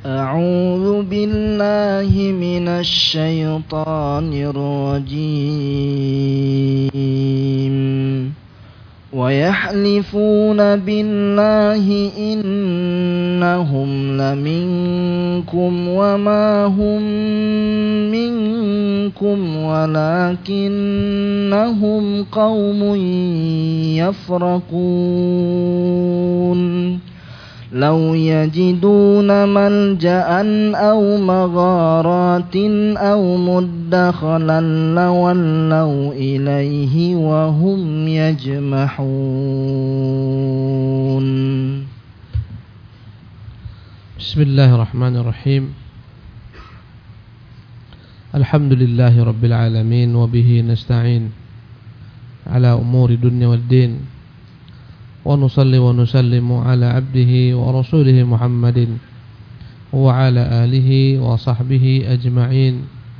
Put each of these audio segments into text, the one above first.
أعوذ بالله من الشيطان الرجيم ويحلفون بالله إنهم لمنكم وما هم منكم ولكنهم قوم يفرقون لو يجدون ملجأ أو مغارات أو مدخلا لولوا إليه وهم يجمحون. بسم الله الرحمن الرحيم. الحمد لله رب العالمين وبه نستعين على أمور الدنيا والدين ونصلي ونسلم على عبده ورسوله محمد وعلى آله وصحبه أجمعين.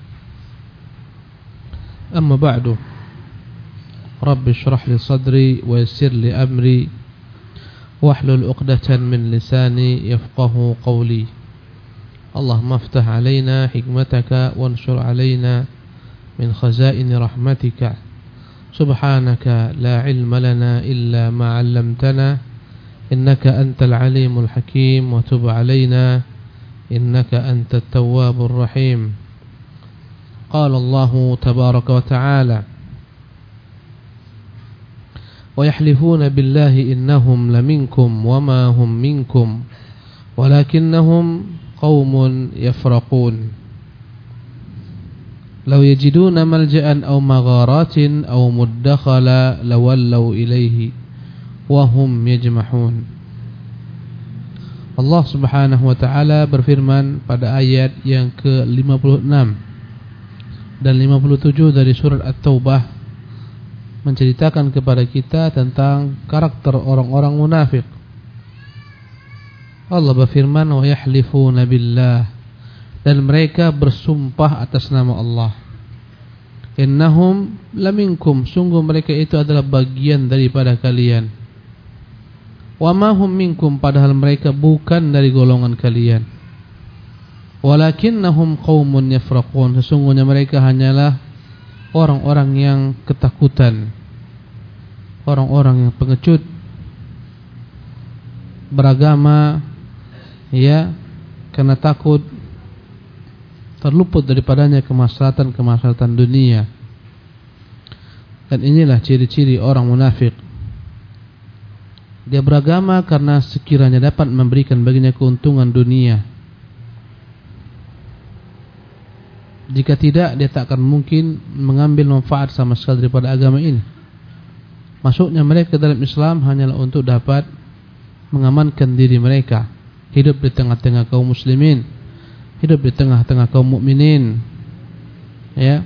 أما بعد رب اشرح لي صدري ويسر لي أمري واحلل عقدة من لساني يفقه قولي. اللهم افتح علينا حكمتك وانشر علينا من خزائن رحمتك. سبحانك لا علم لنا إلا ما علمتنا إنك أنت العليم الحكيم وتب علينا إنك أنت التواب الرحيم. قال الله تبارك وتعالى ويحلفون بالله إنهم لمنكم وما هم منكم ولكنهم قوم يفرقون لو يجدون ملجأ أو مغارات أو مدخلا لولوا إليه وهم يجمحون. Allah Subhanahu wa taala berfirman pada ayat yang ke-56 dan 57 dari surat At-Taubah menceritakan kepada kita tentang karakter orang-orang munafik. Allah berfirman wa yahlifuna billah, dan mereka bersumpah atas nama Allah. Innahum laminkum, sungguh mereka itu adalah bagian daripada kalian. Wa ma hum minkum, padahal mereka bukan dari golongan kalian. Walakinnahum qaumun yafraqun, sesungguhnya mereka hanyalah orang-orang yang ketakutan, orang-orang yang pengecut beragama, ya, karena takut terluput daripadanya kemaslahatan dunia. Dan inilah ciri-ciri orang munafik. Dia beragama karena sekiranya dapat memberikan baginya keuntungan dunia. Jika tidak, dia tak akan mungkin mengambil manfaat sama sekali daripada agama ini. Masuknya mereka dalam Islam hanyalah untuk dapat mengamankan diri mereka, hidup di tengah-tengah kaum muslimin, hidup di tengah-tengah kaum mukminin, ya.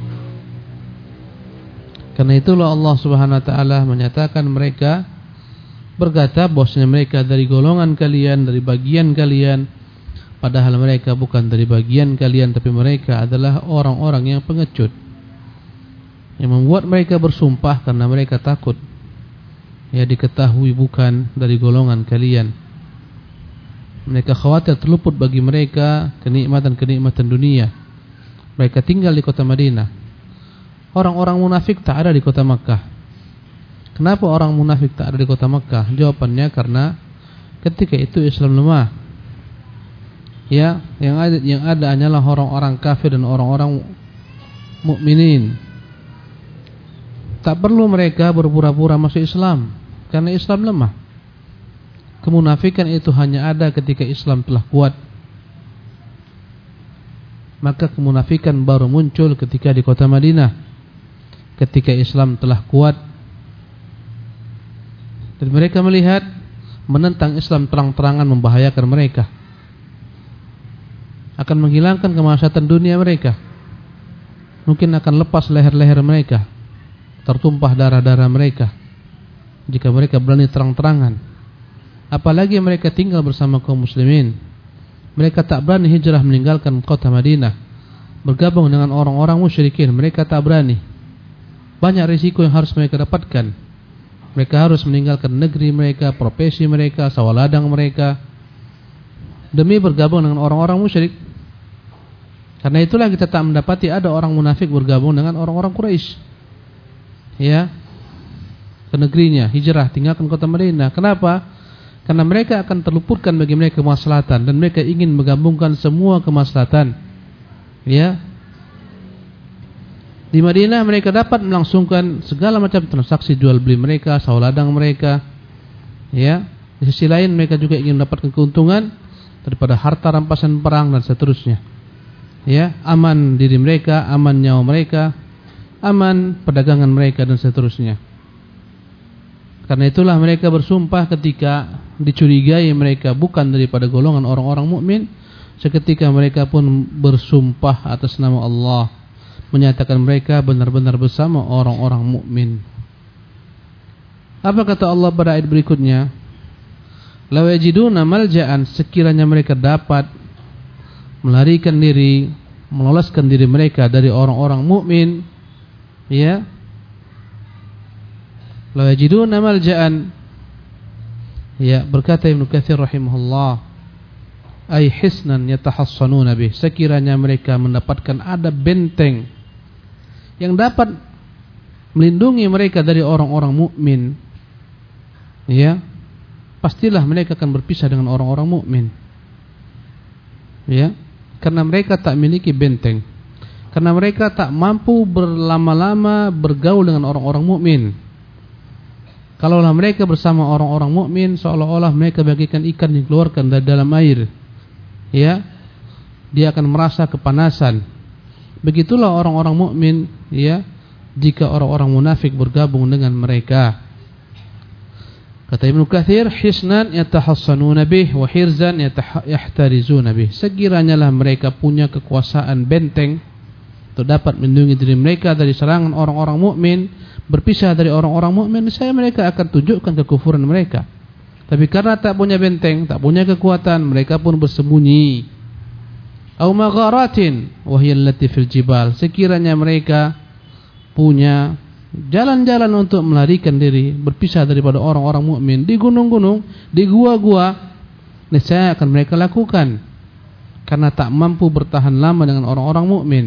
Karena itulah Allah Subhanahu wa taala menyatakan mereka berkata bahwasanya mereka dari golongan kalian, dari bagian kalian, padahal mereka bukan dari bagian kalian, tapi mereka adalah orang-orang yang pengecut. Yang membuat mereka bersumpah karena mereka takut, ya, diketahui bukan dari golongan kalian. Mereka khawatir terluput bagi mereka kenikmatan-kenikmatan dunia. Mereka tinggal di kota Madinah. Orang-orang munafik tak ada di kota Makkah. Kenapa orang munafik tak ada di kota Makkah? Jawabannya karena ketika itu Islam lemah. Ya, yang ada hanyalah orang-orang kafir dan orang-orang mukminin. Tak perlu mereka berpura-pura masuk Islam karena Islam lemah. Kemunafikan itu hanya ada ketika Islam telah kuat. Maka kemunafikan baru muncul ketika di kota Madinah, ketika Islam telah kuat. Dan mereka melihat menentang Islam terang-terangan membahayakan mereka, akan menghilangkan kemaslahatan dunia mereka. Mungkin akan lepas leher-leher mereka, tertumpah darah-darah mereka jika mereka berani terang-terangan. Apalagi mereka tinggal bersama kaum muslimin. Mereka tak berani hijrah meninggalkan kota Madinah, bergabung dengan orang-orang musyrikin. Mereka tak berani. Banyak risiko yang harus mereka dapatkan. Mereka harus meninggalkan negeri mereka, profesi mereka, sawah ladang mereka, demi bergabung dengan orang-orang musyrik. Karena itulah kita tak mendapati ada orang munafik bergabung dengan orang-orang Quraisy. Ya. Ke negerinya, hijrah, tinggalkan kota Madinah. Kenapa? Karena mereka akan terluputkan bagi mereka kemaslahatan dan mereka ingin menggabungkan semua kemaslahatan. Ya. Di Madinah mereka dapat melangsungkan segala macam transaksi jual beli mereka, sawah ladang mereka. Ya. Di sisi lain mereka juga ingin mendapatkan keuntungan daripada harta rampasan perang dan seterusnya. Ya, aman diri mereka, aman nyawa mereka, aman perdagangan mereka dan seterusnya. Karena itulah mereka bersumpah ketika dicurigai mereka bukan daripada golongan orang-orang mukmin, seketika mereka pun bersumpah atas nama Allah, menyatakan mereka benar-benar bersama orang-orang mukmin. Apa kata Allah pada ayat berikutnya? Law yajiduna malja'an, sekiranya mereka dapat melarikan diri, meloloskan diri mereka dari orang-orang mukmin, ya. La yajiduna malja'an, ya, berkata Ibnu Katsir rahimahullah, ay hisnan yatahassanuna bih, sekiranya mereka mendapatkan ada benteng yang dapat melindungi mereka dari orang-orang mukmin, ya, pastilah mereka akan berpisah dengan orang-orang mukmin. Ya, karena mereka tak memiliki benteng, karena mereka tak mampu berlama-lama bergaul dengan orang-orang mukmin. Kalaulah mereka bersama orang-orang mukmin, seolah-olah mereka bagikan ikan yang dikeluarkan dari dalam air. Ya, dia akan merasa kepanasan. Begitulah orang-orang mukmin, ya, jika orang-orang munafik bergabung dengan mereka. Kata Ibnu Katsir, hisnan yatahassanuna bih wa hirzan yahtarizuna bih. Sekiranya lah mereka punya kekuasaan benteng untuk dapat melindungi diri mereka dari serangan orang-orang mukmin, berpisah dari orang-orang mukmin, saya mereka akan tunjukkan kekufuran mereka. Tapi karena tak punya benteng, tak punya kekuatan, mereka pun bersembunyi. Au magharatin wa hiya allati fil jibal. Sekiranya mereka punya jalan-jalan untuk melarikan diri, berpisah daripada orang-orang mukmin di gunung-gunung, di gua-gua, niscaya akan mereka lakukan karena tak mampu bertahan lama dengan orang-orang mukmin.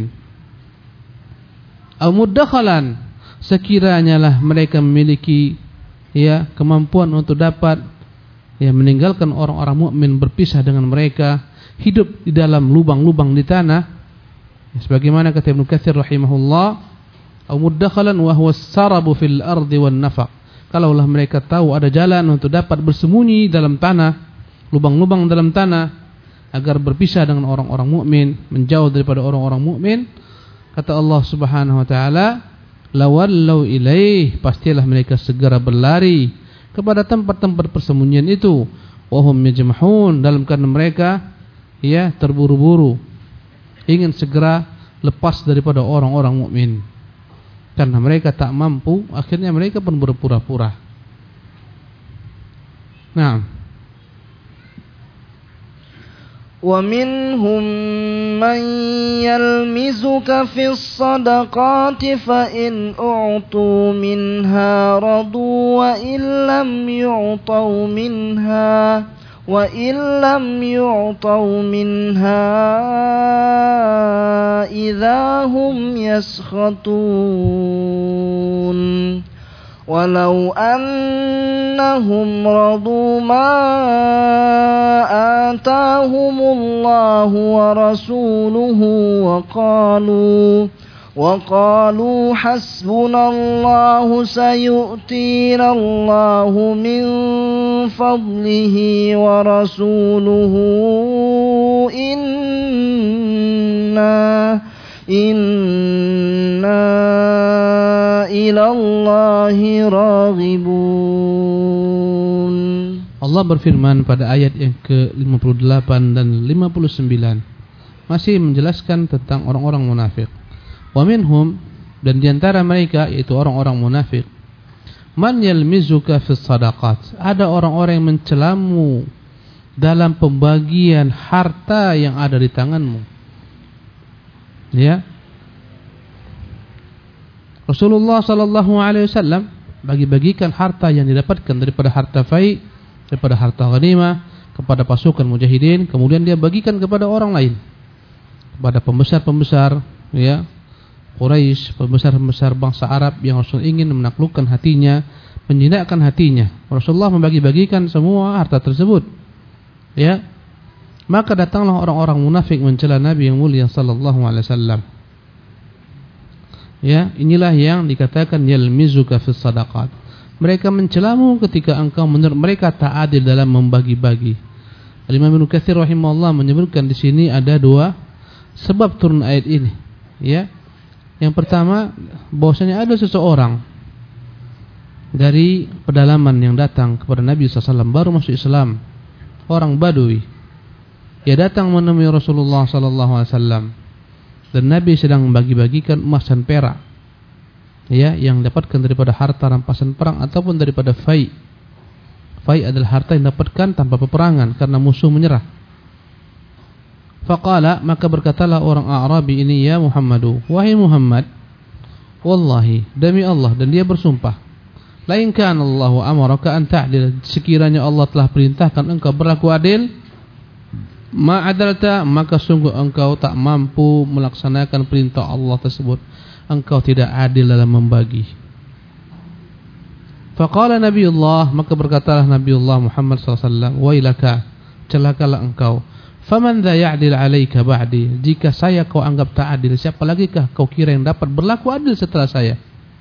Au muddakhalan, sekiranya lah mereka memiliki, ya, kemampuan untuk dapat, ya, meninggalkan orang-orang mukmin, berpisah dengan mereka, hidup di dalam lubang-lubang di tanah, ya, sebagaimana kata Ibnu Katsir rahimahullah, au muddakhalan wa huwa as-sarabu fil ardi wan nafaq. Kalaulah mereka tahu ada jalan untuk dapat bersembunyi dalam tanah, lubang-lubang dalam tanah, agar berpisah dengan orang-orang mukmin, menjauh daripada orang-orang mukmin, kata Allah Subhanahu wa taala, lawallau ilaih, pastilah mereka segera berlari kepada tempat-tempat persembunyian itu, wahum yajmahun, dalam keadaan mereka, ya, terburu-buru ingin segera lepas daripada orang-orang mukmin. Karena mereka tak mampu, akhirnya mereka pun berpura-pura. Nah, وَمِنْهُمْ مَنْ يَلْمِزُكَ فِي الصَّدَقَاتِ فَإِنْ أُعْطُوا مِنْهَا رَضُوا وَإِنْ لَمْ يُعْطَوْا مِنْهَا إِذَا هُمْ يَسْخَطُونَ وَلَوْ أَنَّهُمْ رَضُوا مَا آتَاهُمُ اللَّهُ وَرَسُولُهُ وَقَالُوا حَسْبُنَا اللَّهُ سَيُؤْتِينَا اللَّهُ مِنْ فَضْلِهِ وَرَسُولُهُ إِنَّا إِلَى اللَّهِ راغبون. Allah berfirman pada ayat yang ke-58 dan 59, masih menjelaskan tentang orang-orang munafik. Wa minhum, dan diantara mereka, yaitu orang-orang munafik, man yalmizuka fis sadaqat, ada orang-orang yang mencelamu dalam pembagian harta yang ada di tanganmu. Ya, Rasulullah sallallahu alaihi wasallam bagi-bagikan harta yang didapatkan daripada harta fai, daripada harta ghanimah kepada pasukan mujahidin, kemudian dia bagikan kepada orang lain, kepada pembesar-pembesar ya Quraisy, pembesar-pembesar bangsa Arab yang Rasul ingin menaklukkan hatinya, menjinakkan hatinya. Rasulullah membagi-bagikan semua harta tersebut. Ya. Maka datanglah orang-orang munafik mencela Nabi yang mulia sallallahu alaihi wasallam. Ya, inilah yang dikatakan yalmizuka fis sadaqat. Mereka mencelamu ketika engkau mereka tak adil dalam membagi-bagi. Imam Ibnu Katsir rahimahullah menyebutkan di sini ada dua sebab turun ayat ini. Ya. Yang pertama, bahwasanya ada seseorang dari pedalaman yang datang kepada Nabi SAW baru masuk Islam, orang Badui. Dia datang menemui Rasulullah SAW dan Nabi sedang membagi-bagikan emas dan perak, ya, yang dapatkan daripada harta rampasan perang ataupun daripada fai. Fai adalah harta yang dapatkan tanpa peperangan karena musuh menyerah. Faqala, maka berkatalah orang A'rabi ini, ya Muhammadu, wahai Muhammad, wallahi, demi Allah, dan dia bersumpah, la in kana Allahu amaraka an ta'dil, sekiranya Allah telah perintahkan engkau berlaku adil, ma adalta, maka sungguh engkau tak mampu melaksanakan perintah Allah tersebut. Engkau tidak adil dalam membagi. Faqala Nabiullah, maka berkatalah Nabiullah Muhammad SAW, wailaka, celakalah engkau. Faman dha ya'dil 'alaika ba'di, jika saya kau anggap tak adil, siapa lagi kah kau kira yang dapat berlaku adil setelah saya?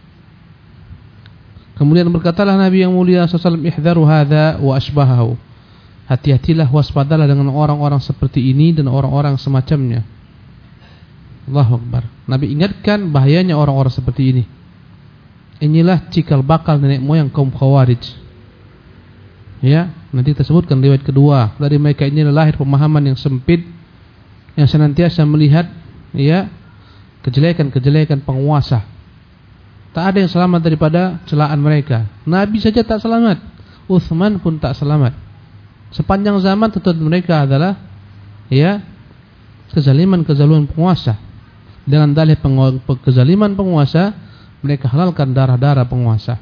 Kemudian berkatalah Nabi yang mulia SAW, ihdharu hadza wa asbahahu, hati-hatilah, waspadalah dengan orang-orang seperti ini dan orang-orang semacamnya. Allahu Akbar. Nabi ingatkan bahayanya orang-orang seperti ini. Inilah cikal bakal nenek moyang kaum Khawarij. Ya, nanti kita sebutkan riwayat kedua. Dari mereka ini lahir pemahaman yang sempit, yang senantiasa melihat ya kejelekan-kejelekan penguasa. Tak ada yang selamat daripada celaan mereka. Nabi saja tak selamat, Utsman pun tak selamat. Sepanjang zaman tuntut mereka adalah ya kezaliman penguasa. Dengan dalih kezaliman penguasa, mereka halalkan darah-darah penguasa.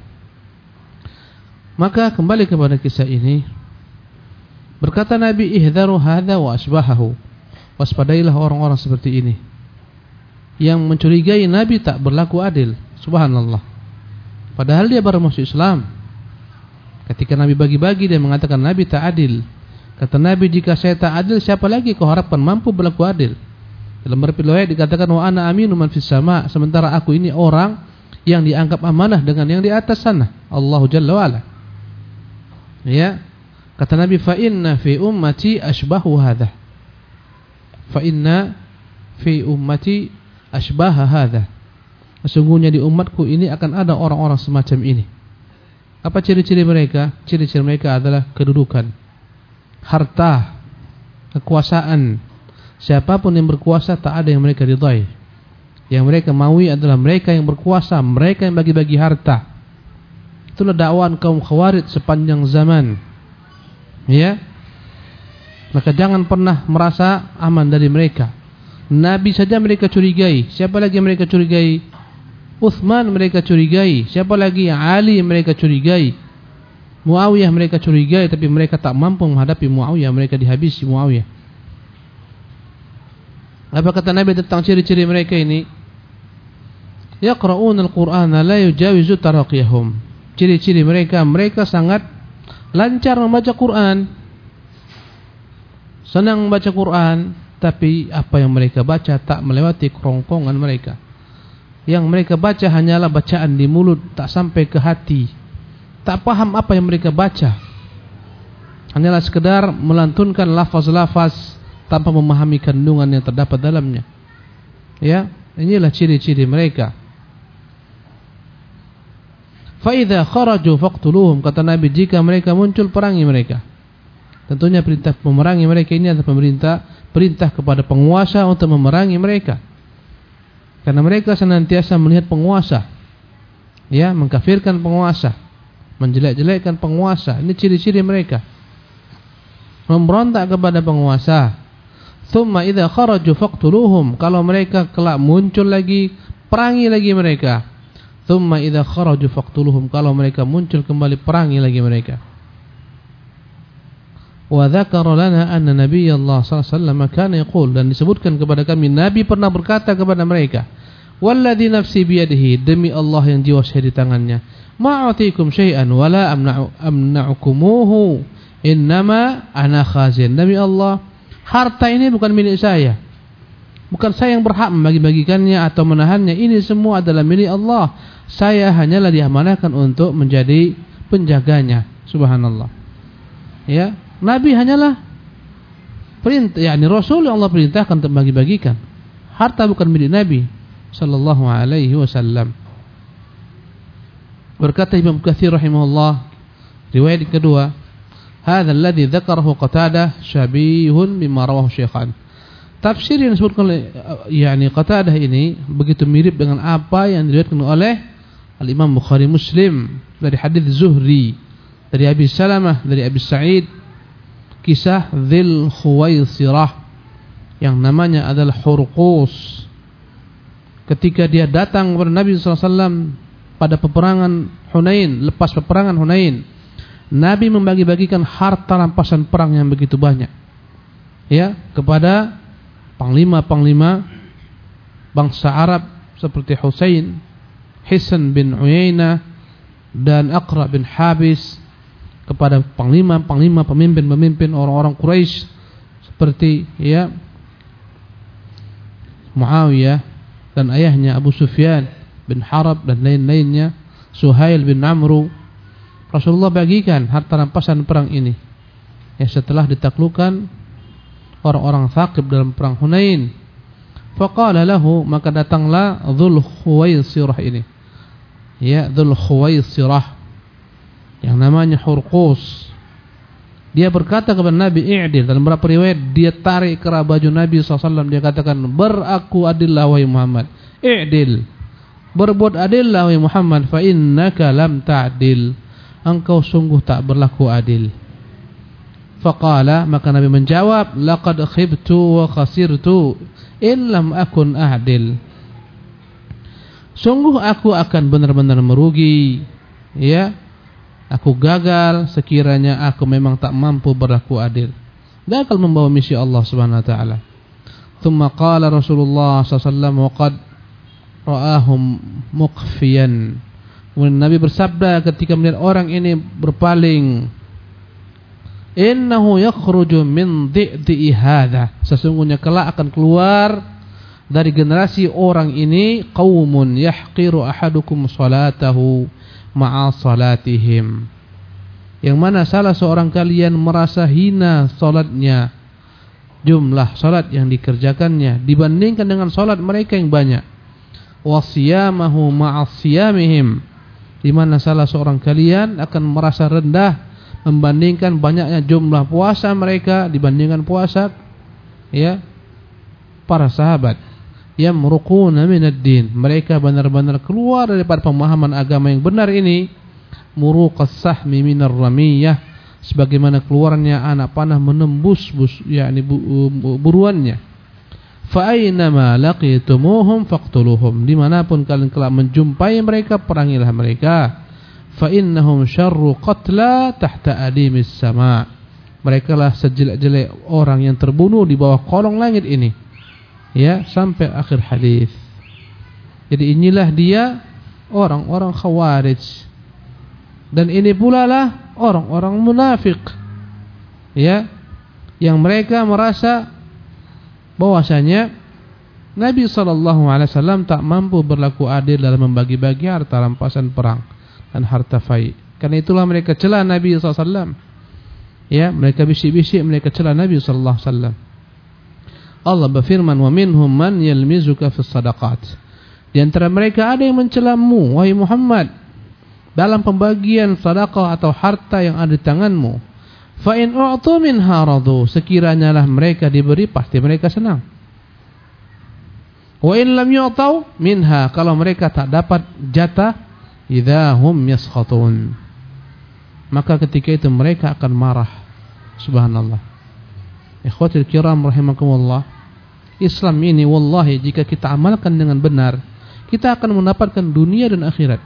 Maka kembali kepada kisah ini, berkata Nabi, ihdharu hadza wa asbahahu, waspadailah orang-orang seperti ini yang mencurigai Nabi tak berlaku adil. Subhanallah, padahal dia baru masuk Islam. Ketika Nabi bagi-bagi, dia mengatakan Nabi tak adil. Kata Nabi, jika saya tak adil, siapa lagi kau harapkan mampu berlaku adil? Dalam riwayat dikatakan, wa ana aminu man fis sama, sementara aku ini orang yang dianggap amanah dengan yang di atas sana, Allah Jalla wa Ala. Ya, kata Nabi, fa inna fi ummati ashbahu hadha, fa inna fi ummati ashbaha hadha, sesungguhnya di umatku ini akan ada orang-orang semacam ini. Apa ciri-ciri mereka? Ciri-ciri mereka adalah kedudukan, harta, kekuasaan. Siapapun yang berkuasa tak ada yang mereka ridai. Yang mereka maui adalah mereka yang berkuasa, mereka yang bagi-bagi harta. Itulah dakwaan kaum Khawarij sepanjang zaman. Ya. Maka jangan pernah merasa aman dari mereka. Nabi saja mereka curigai. Siapa lagi yang mereka curigai? Utsman mereka curigai. Siapa lagi? Ali mereka curigai. Muawiyah mereka curigai, tapi mereka tak mampu menghadapi Muawiyah, mereka dihabisi Muawiyah. Apa kata Nabi tentang ciri-ciri mereka ini? Yaqra'una al-Qur'ana la yujawizu taraqiyahum. Ciri-ciri mereka, mereka sangat lancar membaca Quran, senang membaca Quran, tapi apa yang mereka baca tak melewati kerongkongan mereka. Yang mereka baca hanyalah bacaan di mulut, tak sampai ke hati. Tak paham apa yang mereka baca, hanyalah sekedar melantunkan lafaz-lafaz tanpa memahami kandungan yang terdapat dalamnya. Ya, inilah ciri-ciri mereka. Fa idza kharaju faqtuluhum, kata Nabi, jika mereka muncul perangi mereka. Tentunya perintah memerangi mereka ini adalah perintah kepada penguasa untuk memerangi mereka. Karena mereka senantiasa melihat penguasa, ya, mengkafirkan penguasa, menjelek-jelekkan penguasa. Ini ciri-ciri mereka. Memberontak kepada penguasa. Tsumma idza kharaju faqtuluhum, kalau mereka kelak muncul lagi, perangi lagi mereka. Tsumma idza kharaju faqtuluhum, kalau mereka muncul kembali, perangi lagi mereka. Wa dzakara lana anna Nabiyullah sallallahu alaihi wasallam kana yaqul, dan disebutkan kepada kami Nabi pernah berkata kepada mereka, walladzi nafsi biyadihi, demi Allah yang jiwa saya di tangannya, ma'atikum syai'an wala amna'ukumuhu innama ana khazin. Demi Allah, harta ini bukan milik saya, bukan saya yang berhak membagi-bagikannya atau menahannya. Ini semua adalah milik Allah. Saya hanyalah diamanahkan untuk menjadi penjaganya. Subhanallah. Ya, Nabi hanyalah perintah, yakni Rasul yang Allah perintahkan untuk bagi-bagikan. Harta bukan milik Nabi sallallahu alaihi wasallam. Berkata Imam Katsir rahimahullah, riwayat kedua, hadza alladhi dzakarahu Qatadah syabihun bima rawahu Syaikhan. Tafsir yang disebutkan oleh yakni Qatadah ini begitu mirip dengan apa yang diriwayatkan oleh Al-Imam Bukhari Muslim dari hadis Zuhri, dari Abi Salamah, dari Abi Sa'id, kisah Dzul Khuwaisirah yang namanya adalah Hurqus. Ketika dia datang kepada Nabi sallallahu alaihi wasallam pada peperangan Hunain, lepas peperangan Hunain, Nabi membagi-bagikan harta rampasan perang yang begitu banyak, ya, kepada panglima-panglima bangsa Arab seperti Husain, Hisan bin Uyainah dan Aqra bin Habis, kepada panglima-panglima, pemimpin-pemimpin orang-orang Quraisy seperti ya Muawiyah dan ayahnya Abu Sufyan bin Harb dan lain-lainnya, Suhail bin Amru. Rasulullah bagikan harta rampasan perang ini ya setelah ditaklukkan orang-orang Thaqif dalam perang Hunain. Faqala lahu, maka datanglah Dzul Khuwaisirah ini, ya, Dzul Khuwaisirah yang namanya Hurqus. Dia berkata kepada Nabi, i'dil. Dalam beberapa riwayat dia tarik kerah baju Nabi SAW. Dia katakan, beraku adillah wahai Muhammad, i'dil, berbuat adillah wahai Muhammad, fa innaka lam ta'dil, engkau sungguh tak berlaku adil. Faqala, maka Nabi menjawab, laqad khibtu wa khasirtu in lam akun a'dil, sungguh aku akan benar-benar merugi, ya, aku gagal sekiranya aku memang tak mampu berlaku adil, gagal membawa misi Allah Subhanahu wa taala. Tsumma qala Rasulullah sallallahu alaihi wasallam wa qad ra'ahum muqfiyan. Kemudian Nabi bersabda ketika melihat orang ini berpaling, innahu yakhruju min dhi'i hadza, sesungguhnya kelak akan keluar dari generasi orang ini qaumun yahqiru ahadukum salatahu ma'a salatihim, yang mana salah seorang kalian merasa hina salatnya, jumlah salat yang dikerjakannya dibandingkan dengan salat mereka yang banyak, wasiyamahu ma'a siyamihim, di mana salah seorang kalian akan merasa rendah membandingkan banyaknya jumlah puasa mereka dibandingkan puasa ya para sahabat. Yamruquna minad din, mereka benar-benar keluar daripada pemahaman agama yang benar ini, muruqas sahmi minar ramiyah, sebagaimana keluarnya anak panah menembus yakni buruannya. Fa aynama laqitumuhum faqtuluhum, dimanapun kalian kelak menjumpai mereka, perangilah mereka. Fa innahum syarru qatla tahta adimis sama, mereka lah sejelek-jelek orang yang terbunuh di bawah kolong langit ini, ya, sampai akhir hadis. Jadi inilah dia orang-orang Khawarij, dan ini pula lah orang-orang munafik, ya, yang mereka merasa bahwasanya Nabi SAW tak mampu berlaku adil dalam membagi-bagi harta rampasan perang dan harta fai. Karena itulah mereka cela Nabi SAW, ya, mereka bisik-bisik, mereka cela Nabi SAW. Allah berfirman, wa minhum man yalmizuka fis sadaqat, di antara mereka ada yang mencelamu wahai Muhammad dalam pembagian sedekah atau harta yang ada di tanganmu. Fa in u'tu minha radu, sekiranya lah mereka diberi pasti mereka senang. Wa in lam yu'tau minha, kalau mereka tak dapat jatah, idza hum yaskhatun, maka ketika itu mereka akan marah. Subhanallah. Ikhwatul kiram rahimakumullah, Islam ini wallahi jika kita amalkan dengan benar, kita akan mendapatkan dunia dan akhirat.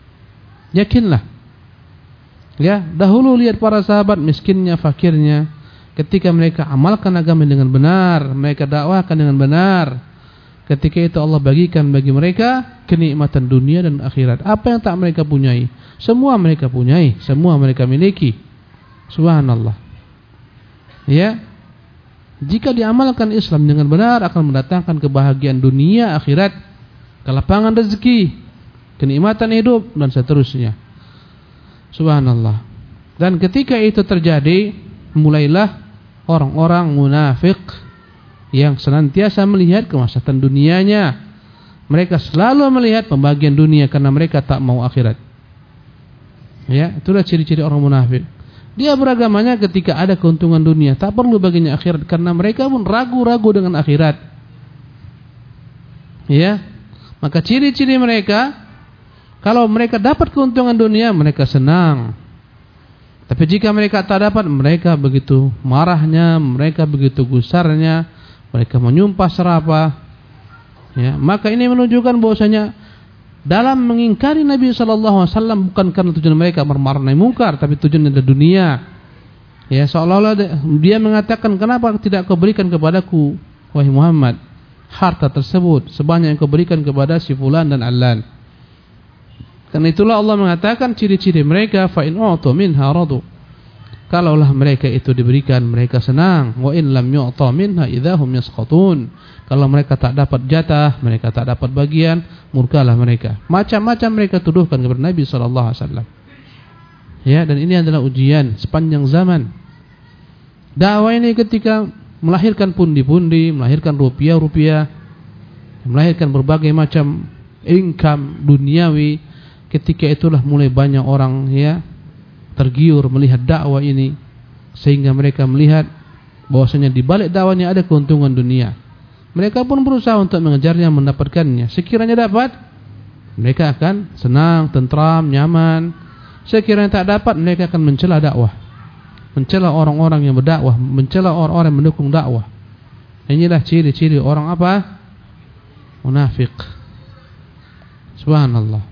Yakinlah. Ya, dahulu lihat para sahabat miskinnya, fakirnya, ketika mereka amalkan agama dengan benar, mereka dakwahkan dengan benar, ketika itu Allah bagikan bagi mereka kenikmatan dunia dan akhirat. Apa yang tak mereka punyai, semua mereka punyai, semua mereka miliki. Subhanallah. Ya, jika diamalkan Islam dengan benar akan mendatangkan kebahagiaan dunia, akhirat, kelapangan rezeki, kenikmatan hidup dan seterusnya. Subhanallah. Dan ketika itu terjadi, mulailah orang-orang munafik yang senantiasa melihat kemaslahatan dunianya. Mereka selalu melihat pembagian dunia karena mereka tak mau akhirat. Ya, itulah ciri-ciri orang munafik. Dia beragamanya ketika ada keuntungan dunia, tak perlu baginya akhirat karena mereka pun ragu-ragu dengan akhirat. Ya. Maka ciri-ciri mereka, kalau mereka dapat keuntungan dunia, mereka senang. Tapi jika mereka tak dapat, mereka begitu marahnya, mereka begitu gusarnya, mereka menyumpah serapah. Ya, maka ini menunjukkan bahwasanya dalam mengingkari Nabi SAW bukan karena tujuan mereka bermarah nahi mungkar, tapi tujuannya adalah dunia. Ya, seolah-olah dia mengatakan, kenapa tidak kau berikan kepadaku, wahai Muhammad, harta tersebut sebanyak yang kau berikan kepada si fulan dan allan. Karena itulah Allah mengatakan ciri-ciri mereka, fa in u'tu minha radu. Kalaulah mereka itu diberikan, mereka senang. Wa in lam yu'ta minha idza hum yasqatun. Kalau mereka tak dapat jatah, mereka tak dapat bagian, murkalah mereka. Macam-macam mereka tuduhkan kepada Nabi sallallahu alaihi wasallam. Ya, dan ini adalah ujian sepanjang zaman. Dakwah ini ketika melahirkan pundi-pundi, melahirkan rupiah-rupiah, melahirkan berbagai macam income duniawi, ketika itulah mulai banyak orang ya tergiur melihat dakwah ini, sehingga mereka melihat bahwasanya di balik dakwahnya ada keuntungan dunia. Mereka pun berusaha untuk mengejarnya, mendapatkannya. Sekiranya dapat, mereka akan senang, tentram, nyaman. Sekiranya tak dapat, mereka akan mencela dakwah, mencela orang-orang yang berdakwah, mencela orang-orang yang mendukung dakwah. Inilah ciri-ciri orang apa? Munafik. Subhanallah.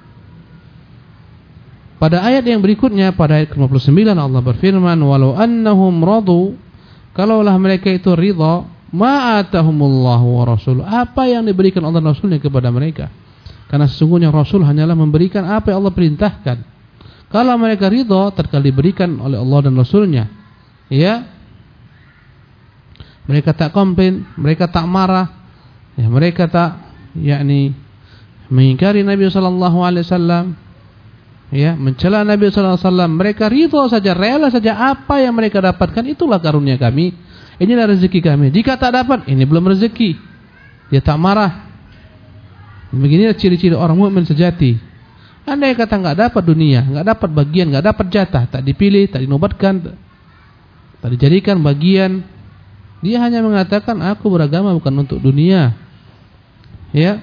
Pada ayat yang berikutnya, pada ayat 59 Allah berfirman, walau annahum radu, kalaulah mereka itu ridha, ma atahumullahu wa rasul, apa yang diberikan Allah dan Rasulnya kepada mereka. Karena sesungguhnya Rasul hanyalah memberikan apa yang Allah perintahkan. Kalau mereka ridha, tatkala diberikan oleh Allah dan Rasulnya, ya, mereka tak komplain, mereka tak marah, ya, mereka tak mengingkari Nabi sallallahu alaihi wasallam, ya, mencela Nabi sallallahu alaihi wasallam. Mereka ridha saja, rela saja apa yang mereka dapatkan, itulah karunia kami, inilah rezeki kami. Jika tak dapat, ini belum rezeki, dia tak marah. Beginilah ciri-ciri orang mukmin sejati. Andai kata enggak dapat dunia, enggak dapat bagian, enggak dapat jatah, tak dipilih, tak dinobatkan, tak dijadikan bagian, dia hanya mengatakan aku beragama bukan untuk dunia. Ya.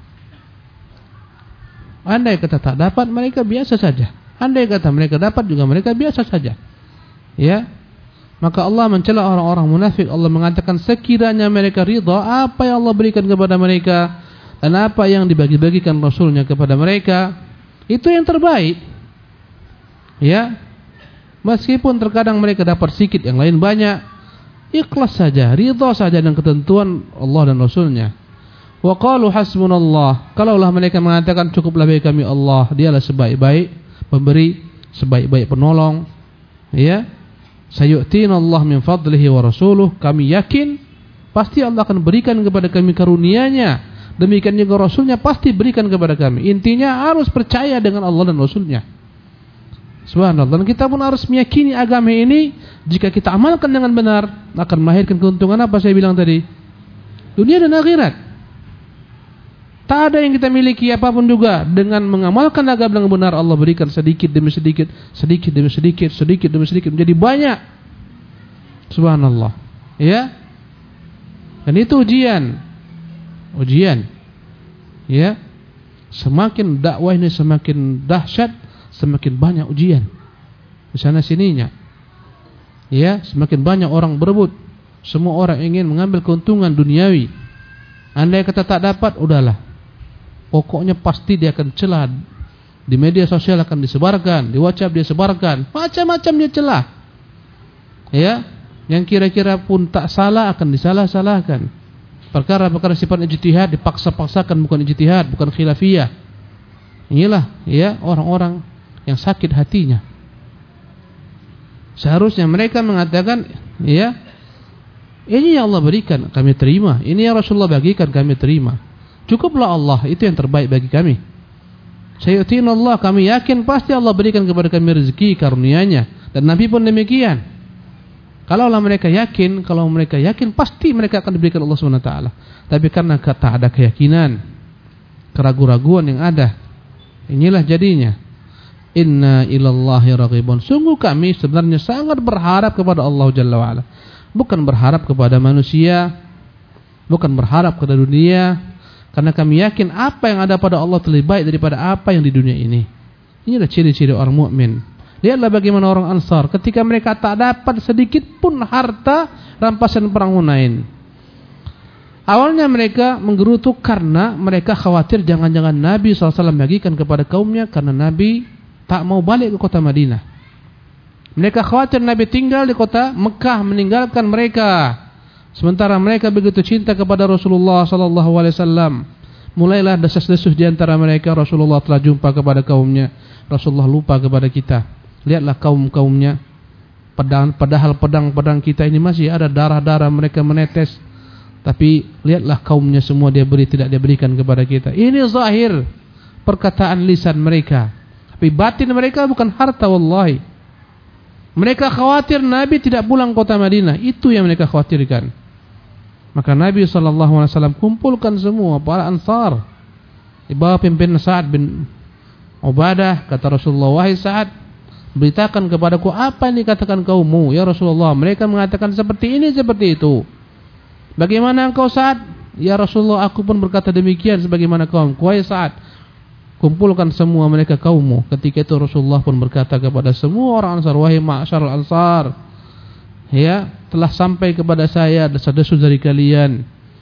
Andai kata tak dapat, mereka biasa saja. Andai kata mereka dapat juga mereka biasa saja. Ya. Maka Allah mencela orang-orang munafik. Allah mengatakan sekiranya mereka ridha apa yang Allah berikan kepada mereka dan apa yang dibagi-bagikan Rasulnya kepada mereka, itu yang terbaik. Ya. Meskipun terkadang mereka dapat sedikit, yang lain banyak, ikhlas saja, ridha saja dengan ketentuan Allah dan Rasulnya. Wa qalu hasbunallah, kalaulah mereka mengatakan cukuplah bagi kami Allah, dialah sebaik-baik pemberi, sebaik-baik penolong. Ya. Sayu'tina Allah min fadlihi wa rasuluh, kami yakin pasti Allah akan berikan kepada kami karunia-Nya. Demikian juga Rasulnya pasti berikan kepada kami. Intinya harus percaya dengan Allah dan Rasulnya. Subhanallah. Dan kita pun harus meyakini agama ini, jika kita amalkan dengan benar, akan melahirkan keuntungan apa saya bilang tadi? Dunia dan akhirat. Tak ada yang kita miliki apapun juga, dengan mengamalkan agama dengan benar, Allah berikan sedikit demi sedikit, sedikit demi sedikit, sedikit demi sedikit, menjadi banyak. Subhanallah. Ya. Dan itu ujian. Ya. Semakin dakwah ini semakin dahsyat, semakin banyak ujian di sana sininya. Ya, semakin banyak orang berebut. Semua orang ingin mengambil keuntungan duniawi. Andai kata tak dapat, udahlah. Pokoknya pasti dia akan celah. Di media sosial akan disebarkan, di WhatsApp dia sebarkan, macam-macam dia celah. Ya. Yang kira-kira pun tak salah akan disalah-salahkan. Perkara-perkara sifat ijtihad dipaksa-paksakan, bukan ijtihad, bukan khilafiyah. Inilah ya orang-orang yang sakit hatinya. Seharusnya mereka mengatakan, ya, ini yang Allah berikan, kami terima. Ini yang Rasulullah bagikan, kami terima. Cukuplah Allah, itu yang terbaik bagi kami. Sayu'tina Allah, kami yakin pasti Allah berikan kepada kami rezeki karunia-Nya, dan Nabi pun demikian. Kalau mereka yakin pasti mereka akan diberikan Allah SWT. Tapi karena tak ada keyakinan, keraguan-raguan yang ada, inilah jadinya. Inna ilallahi raghibun. Sungguh kami sebenarnya sangat berharap kepada Allah Jalla wa'ala. Bukan berharap kepada manusia, bukan berharap kepada dunia, karena kami yakin apa yang ada pada Allah lebih baik daripada apa yang di dunia ini. Inilah ciri-ciri orang mukmin. Lihatlah bagaimana orang Ansar ketika mereka tak dapat sedikit pun harta rampasan perang Hunain. Awalnya mereka menggerutu karena mereka khawatir jangan-jangan Nabi SAW bagikan kepada kaumnya, karena Nabi tak mau balik ke kota Madinah. Mereka khawatir Nabi tinggal di kota Mekah meninggalkan mereka. Sementara mereka begitu cinta kepada Rasulullah SAW. Mulailah desas-desus di antara mereka, Rasulullah telah jumpa kepada kaumnya, Rasulullah lupa kepada kita. Lihatlah kaum-kaumnya, padahal pedang-pedang kita ini masih ada darah-darah mereka menetes. Tapi lihatlah kaumnya semua tidak dia berikan kepada kita. Ini zahir perkataan lisan mereka, tapi batin mereka bukan harta, wallahi. Mereka khawatir Nabi tidak pulang kota Madinah, itu yang mereka khawatirkan. Maka Nabi SAW kumpulkan semua para Ansar di bawah pimpinan Sa'ad bin Ubadah. Kata Rasulullah, wahai Sa'ad, beritakan kepadaku apa yang dikatakan kaummu. Ya Rasulullah, mereka mengatakan seperti ini, seperti itu. Bagaimana engkau Sa'ad? Ya Rasulullah, aku pun berkata demikian sebagaimana kaumku. Wahai Sa'ad, kumpulkan semua mereka kaummu. Ketika itu Rasulullah pun berkata kepada semua orang Ansar, wahai ma'syarul Ansar, ya, telah sampai kepada saya desas-desus dari kalian.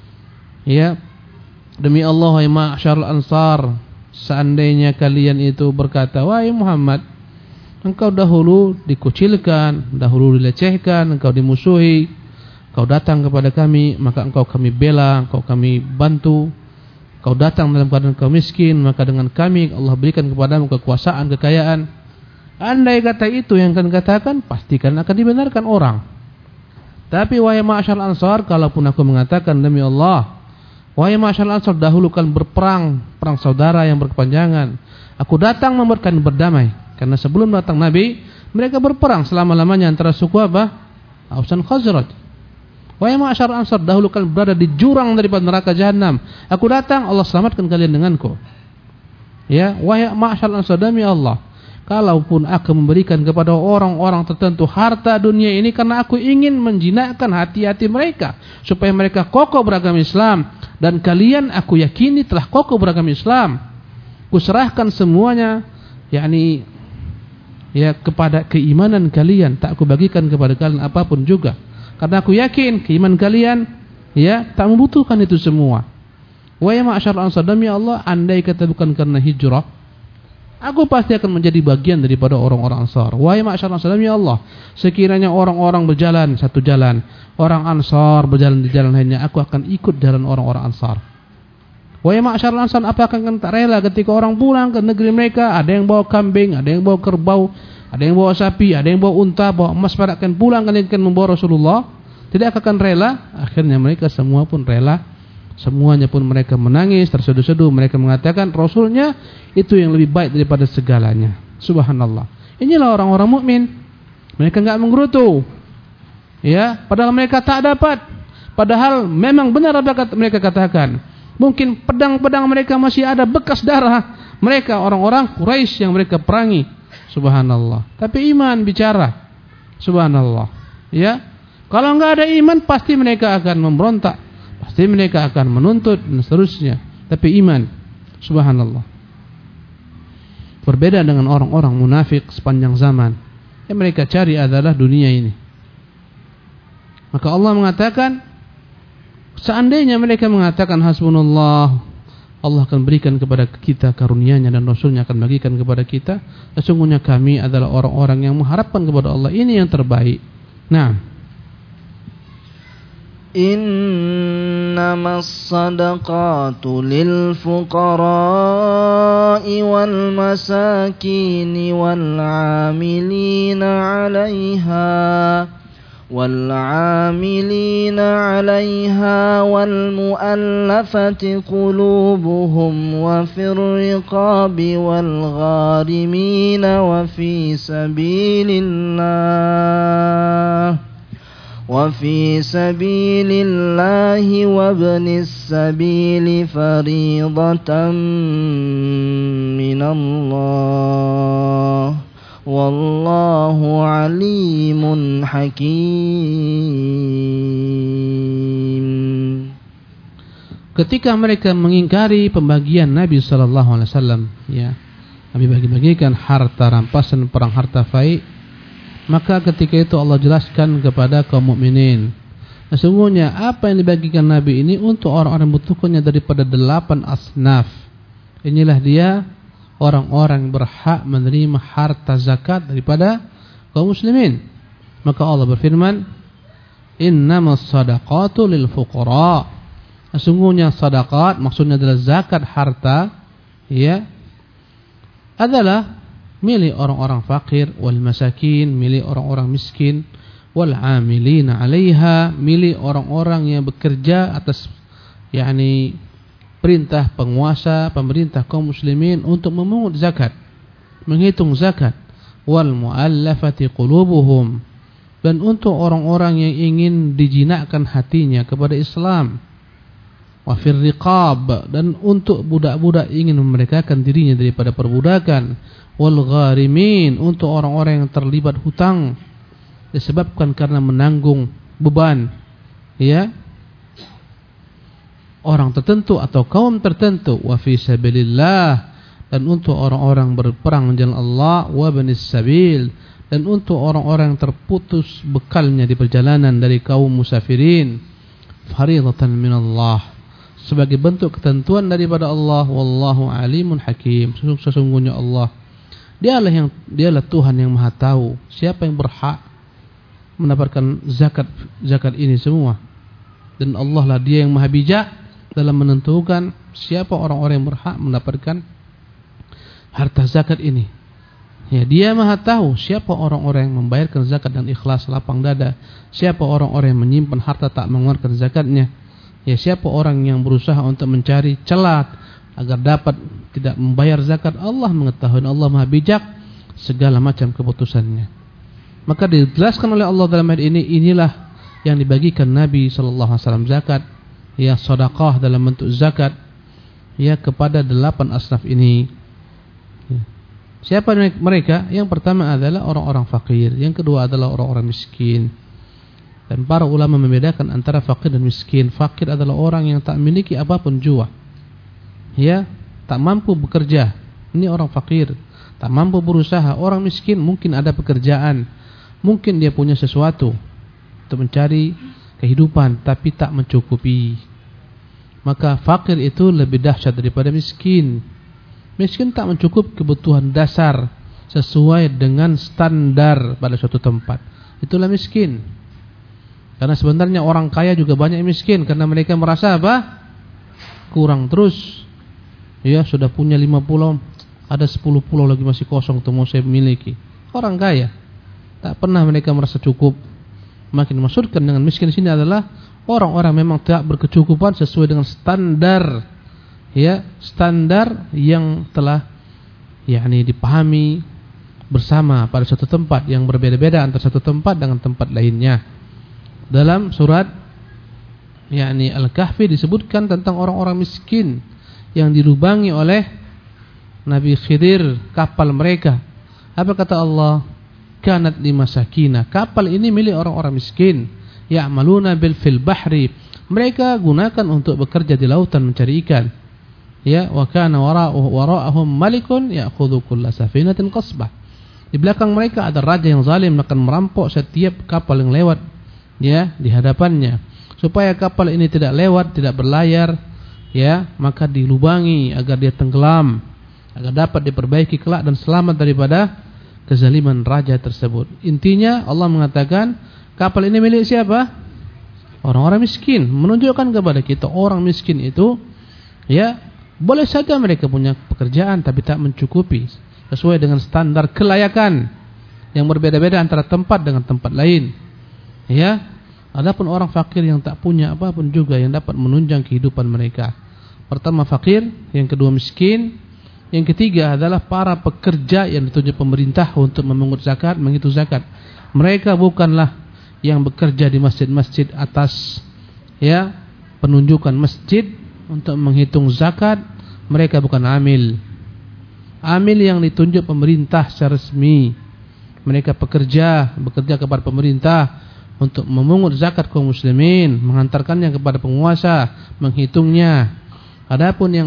Ya, demi Allah, wahai ma'syarul Ansar, seandainya kalian itu berkata, wahai Muhammad, engkau dahulu dikucilkan, dahulu dilecehkan, engkau dimusuhi, kau datang kepada kami, maka engkau kami bela, engkau kami bantu. Kau datang dalam keadaan kau miskin, maka dengan kami Allah berikan kepadamu kekuasaan, kekayaan. Andai kata itu yang kalian katakan, pastikan akan dibenarkan orang. Tapi wahai ma'syarul Ansar, kalaupun aku mengatakan demi Allah, wahai ma'syarul Ansar, dahulu kalian berperang, perang saudara yang berkepanjangan. Aku datang membuat kalian berdamai. Karena sebelum datang Nabi, mereka berperang selama-lamanya antara suku apa? Aus dan Khazraj. Wahai ma'syarul Ansar, dahulu kalian berada di jurang daripada neraka jahanam. Aku datang, Allah selamatkan kalian denganku. Ya, wahai ma'syarul Ansar, demi Allah, kalaupun aku memberikan kepada orang-orang tertentu harta dunia ini karena aku ingin menjinakkan hati-hati mereka supaya mereka kokoh beragama Islam, dan kalian aku yakini telah kokoh beragama Islam. Kuserahkan semuanya, yakni ya, kepada keimanan kalian, tak aku bagikan kepada kalian apapun juga. Karena aku yakin keimanan kalian ya tak membutuhkan itu semua. Wa ya ma'syarul Ansar, demi Allah, andai kata bukan karena hijrah, aku pasti akan menjadi bagian daripada orang-orang Ansar. Wa ya ma'syarul Ansar, demi Allah, sekiranya orang-orang berjalan satu jalan, orang Ansar berjalan di jalan lainnya, aku akan ikut jalan orang-orang Ansar. Wa ya ma'syarul Ansar, apakah kalian tak rela ketika orang pulang ke negeri mereka, ada yang bawa kambing, ada yang bawa kerbau, ada yang bawa sapi, ada yang bawa unta, bawa emas, pada akan pulang kalian akan membawa Rasulullah? Tidak akan rela? Akhirnya mereka semua pun rela. Semuanya pun mereka menangis, terseduh-seduh. Mereka mengatakan Rasulnya itu yang lebih baik daripada segalanya. Subhanallah. Inilah orang-orang mukmin. Mereka enggak menggerutu. Ya, padahal mereka tak dapat. Padahal memang benar apa mereka katakan. Mungkin pedang-pedang mereka masih ada bekas darah mereka, orang-orang Quraisy yang mereka perangi. Subhanallah. Tapi iman bicara. Subhanallah. Ya. Kalau enggak ada iman, pasti mereka akan memberontak. Pasti mereka akan menuntut dan seterusnya. Tapi iman. Subhanallah. Berbeda dengan orang-orang munafik sepanjang zaman. Yang mereka cari adalah dunia ini. Maka Allah mengatakan, seandainya mereka mengatakan hasbunallah, Allah akan berikan kepada kita karunia-Nya dan Rasul-Nya akan bagikan kepada kita, sesungguhnya kami adalah orang-orang yang mengharapkan kepada Allah, ini yang terbaik. Nah, إنما الصدقات للفقراء والمساكين والعاملين عليها والمؤلفة قلوبهم وفي الرقاب والغارمين وفي سبيل الله وابن السبيل فريضة من الله والله عليم حكيم. Ketika mereka mengingkari pembagian Nabi sallallahu alaihi wasallam, ya, Nabi bagi-bagikan harta rampasan perang, harta fai, maka ketika itu Allah jelaskan kepada kaum mukminin, sesungguhnya apa yang dibagikan Nabi ini untuk orang-orang membutuhkannya daripada 8 asnaf. Inilah dia orang-orang berhak menerima harta zakat daripada kaum muslimin. Maka Allah berfirman, innamas sadaqatu lil fuqara. Sesungguhnya sedekah maksudnya adalah zakat harta, ya, adalah milik orang-orang fakir, wal masakin, milik orang-orang miskin, wal amilina 'alaiha, milik orang-orang yang bekerja atas yakni perintah penguasa, pemerintah kaum muslimin untuk memungut zakat, menghitung zakat, wal muallafati qulubuhum, dan untuk orang-orang yang ingin dijinakkan hatinya kepada Islam, wa fir riqab, dan untuk budak-budak ingin memerdekakan dirinya daripada perbudakan, wal gharimin, untuk orang-orang yang terlibat hutang disebabkan karena menanggung beban, ya, orang tertentu atau kaum tertentu, wa fi sabilillah, dan untuk orang-orang berperang di jalan Allah, wa banis sabil, dan untuk orang-orang yang terputus bekalnya di perjalanan dari kaum musafirin, faridatan minallah, sebagai bentuk ketentuan daripada Allah, wallahu alimun hakim. Sesungguhnya Allah dialah Tuhan yang Maha tahu siapa yang berhak mendapatkan zakat ini semua, dan Allah lah dia yang Maha bijak dalam menentukan siapa orang-orang yang berhak mendapatkan harta zakat ini. Ya, dia Maha tahu siapa orang-orang yang membayarkan zakat dan ikhlas lapang dada, siapa orang-orang yang menyimpan harta tak mengeluarkan zakatnya. Ya, siapa orang yang berusaha untuk mencari celah agar dapat tidak membayar zakat. Allah mengetahui, Allah Maha bijak segala macam keputusannya. Maka dijelaskan oleh Allah dalam ayat ini, inilah yang dibagikan Nabi sallallahu alaihi wasallam zakat, ya, sedekah dalam bentuk zakat, ya, kepada 8 asnaf ini. Ya. Siapa mereka? Yang pertama adalah orang-orang fakir, yang kedua adalah orang-orang miskin. Dan para ulama membedakan antara fakir dan miskin. Fakir adalah orang yang tak memiliki apapun jua, ya, tak mampu bekerja. Ini orang fakir, tak mampu berusaha. Orang miskin mungkin ada pekerjaan, mungkin dia punya sesuatu untuk mencari kehidupan, tapi tak mencukupi. Maka fakir itu lebih dahsyat daripada miskin. Miskin tak mencukupi kebutuhan dasar sesuai dengan standar pada suatu tempat, itulah miskin. Karena sebenarnya orang kaya juga banyak yang miskin, karena mereka merasa apa? Kurang terus. Ya, sudah punya 5 pulau, ada 10 pulau lagi masih kosong tuh mau saya miliki. Orang kaya tak pernah mereka merasa cukup. Makin dimaksudkan dengan miskin di sini adalah orang-orang memang tidak berkecukupan sesuai dengan standar, ya, standar yang telah yakni dipahami bersama pada suatu tempat, yang berbeda-beda antara satu tempat dengan tempat lainnya. Dalam surat yakni Al-Kahfi disebutkan tentang orang-orang miskin yang dilubangi oleh Nabi Khidir kapal mereka. Apa kata Allah? Kanat limasakina, kapal ini milik orang-orang miskin, ya'maluna bil fil bahri, mereka gunakan untuk bekerja di lautan mencari ikan. Ya, wa kana wara'ahum malikun ya'khudhu kulla safinatin qasbah. Di belakang mereka ada raja yang zalim akan merampok setiap kapal yang lewat, ya, di hadapannya. Supaya kapal ini tidak lewat, tidak berlayar, ya, maka dilubangi agar dia tenggelam, agar dapat diperbaiki kelak dan selamat daripada kezaliman raja tersebut. Intinya Allah mengatakan kapal ini milik siapa? Orang-orang miskin menunjukkan kepada kita orang miskin itu ya boleh saja mereka punya pekerjaan tapi tak mencukupi sesuai dengan standar kelayakan yang berbeda-beda antara tempat dengan tempat lain. Ya, adapun orang fakir yang tak punya apapun juga yang dapat menunjang kehidupan mereka. Pertama fakir, yang kedua miskin, yang ketiga adalah para pekerja yang ditunjuk pemerintah untuk memungut zakat, menghitung zakat. Mereka bukanlah yang bekerja di masjid-masjid atas ya penunjukan masjid untuk menghitung zakat. Mereka bukan amil. Amil yang ditunjuk pemerintah secara resmi. Mereka bekerja kepada pemerintah untuk memungut zakat kaum muslimin, menghantarkannya kepada penguasa, menghitungnya. Adapun yang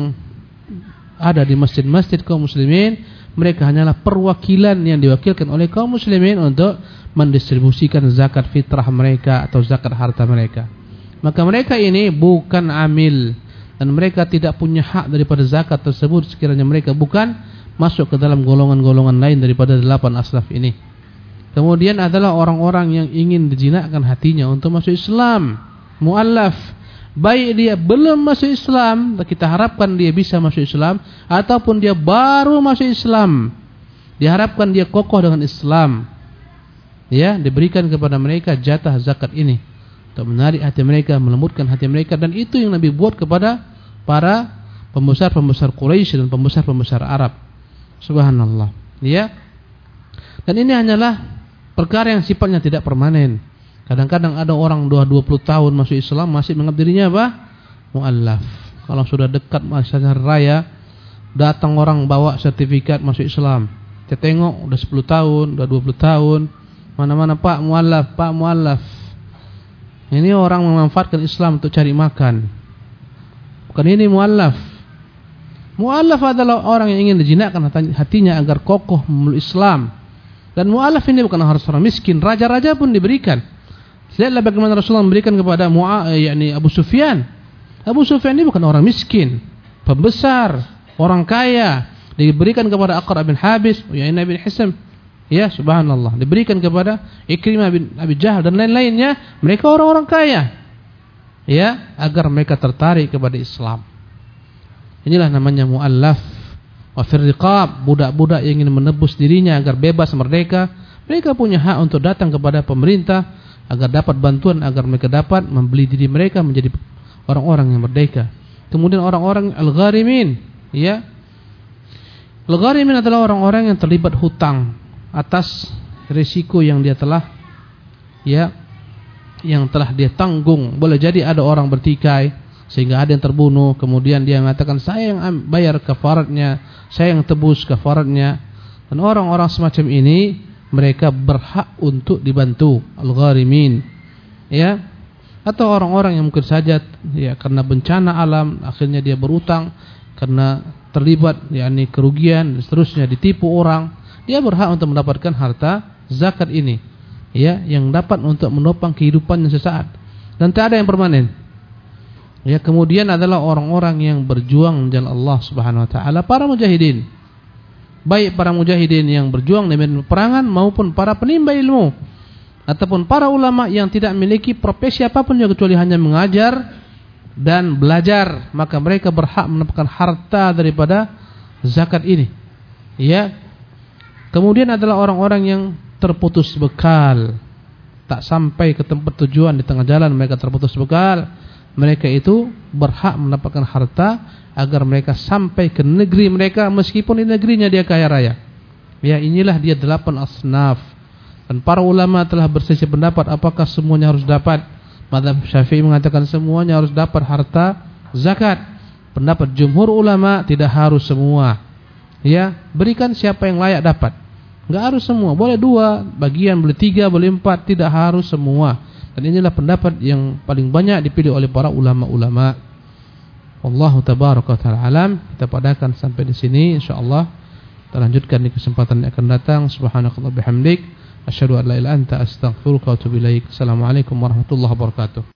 ada di masjid-masjid kaum muslimin, mereka hanyalah perwakilan yang diwakilkan oleh kaum muslimin untuk mendistribusikan zakat fitrah mereka atau zakat harta mereka. Maka mereka ini bukan amil dan mereka tidak punya hak daripada zakat tersebut sekiranya mereka bukan masuk ke dalam golongan-golongan lain daripada 8 asnaf ini. Kemudian adalah orang-orang yang ingin dijinakkan hatinya untuk masuk Islam, mu'allaf. Baik dia belum masuk Islam, kita harapkan dia bisa masuk Islam, ataupun dia baru masuk Islam, diharapkan dia kokoh dengan Islam. Ya, diberikan kepada mereka jatah zakat ini untuk menarik hati mereka, melembutkan hati mereka, dan itu yang Nabi buat kepada para pembesar-pembesar Quraisy dan pembesar-pembesar Arab. Subhanallah. Ya. Dan ini hanyalah perkara yang sifatnya tidak permanen. Kadang-kadang ada orang 20 tahun masuk Islam masih menganggap dirinya apa? Mu'allaf. Kalau sudah dekat masa raya, datang orang bawa sertifikat masuk Islam. Kita tengok udah 10 tahun, udah 20 tahun, mana-mana Pak Mu'allaf, Pak Mu'allaf. Ini orang memanfaatkan Islam untuk cari makan. Bukan ini Mu'allaf. Mu'allaf adalah orang yang ingin dijinakkan hatinya agar kokoh memeluk Islam. Dan mu'allaf ini bukan harus orang miskin, raja-raja pun diberikan. Lihatlah bagaimana Rasulullah memberikan kepada Abu Sufyan. Abu Sufyan ini bukan orang miskin, pembesar, orang kaya. Diberikan kepada Aqra' bin Habis, Uyainah bin Hisam. Ya, subhanallah. Diberikan kepada Ikrimah bin Abi Jahal dan lain-lainnya. Mereka orang-orang kaya. Ya, agar mereka tertarik kepada Islam. Inilah namanya mu'allaf. Wa fir riqab, budak-budak yang ingin menebus dirinya agar bebas merdeka, mereka punya hak untuk datang kepada pemerintah agar dapat bantuan, agar mereka dapat membeli diri mereka menjadi orang-orang yang merdeka. Kemudian orang-orang al-gharimin, ya. Al-gharimin adalah orang-orang yang terlibat hutang atas risiko yang dia telah dia tanggung. Boleh jadi ada orang bertikai sehingga ada yang terbunuh, kemudian dia mengatakan saya yang bayar kafaratnya, saya yang tebus kafaratnya. Dan orang-orang semacam ini mereka berhak untuk dibantu, al-gharimin. Ya. Atau orang-orang yang mungkin saja ya karena bencana alam akhirnya dia berutang, karena terlibat kerugian dan seterusnya, ditipu orang, dia berhak untuk mendapatkan harta zakat ini. Ya, yang dapat untuk menopang kehidupannya sesaat dan tak ada yang permanen. Ya, kemudian adalah orang-orang yang berjuang jalan Allah Subhanahu wa taala, para mujahidin. Baik para mujahidin yang berjuang di medan peperangan maupun para penimba ilmu ataupun para ulama yang tidak memiliki profesi apapun kecuali hanya mengajar dan belajar, maka mereka berhak mendapatkan harta daripada zakat ini. Ya. Kemudian adalah orang-orang yang terputus bekal, tak sampai ke tempat tujuan, di tengah jalan mereka terputus bekal. Mereka itu berhak mendapatkan harta agar mereka sampai ke negeri mereka meskipun di negerinya dia kaya raya. Ya, inilah dia 8 asnaf. Dan para ulama telah berselisih pendapat apakah semuanya harus dapat. Mazhab Syafi'i mengatakan semuanya harus dapat harta zakat. Pendapat jumhur ulama tidak harus semua. Ya, berikan siapa yang layak dapat. Enggak harus semua, boleh 2 bagian, boleh 3, boleh 4, tidak harus semua. Dan inilah pendapat yang paling banyak dipilih oleh para ulama-ulama. Wallahu tabaraka wa ta'ala alam. Kita padakan sampai di sini insyaallah. Kita lanjutkan di kesempatan yang akan datang. Subhanakallah bihamdik, asyhadu an la ilaha illa anta astaghfiruka wa atubu ilaik. Assalamualaikum warahmatullahi wabarakatuh.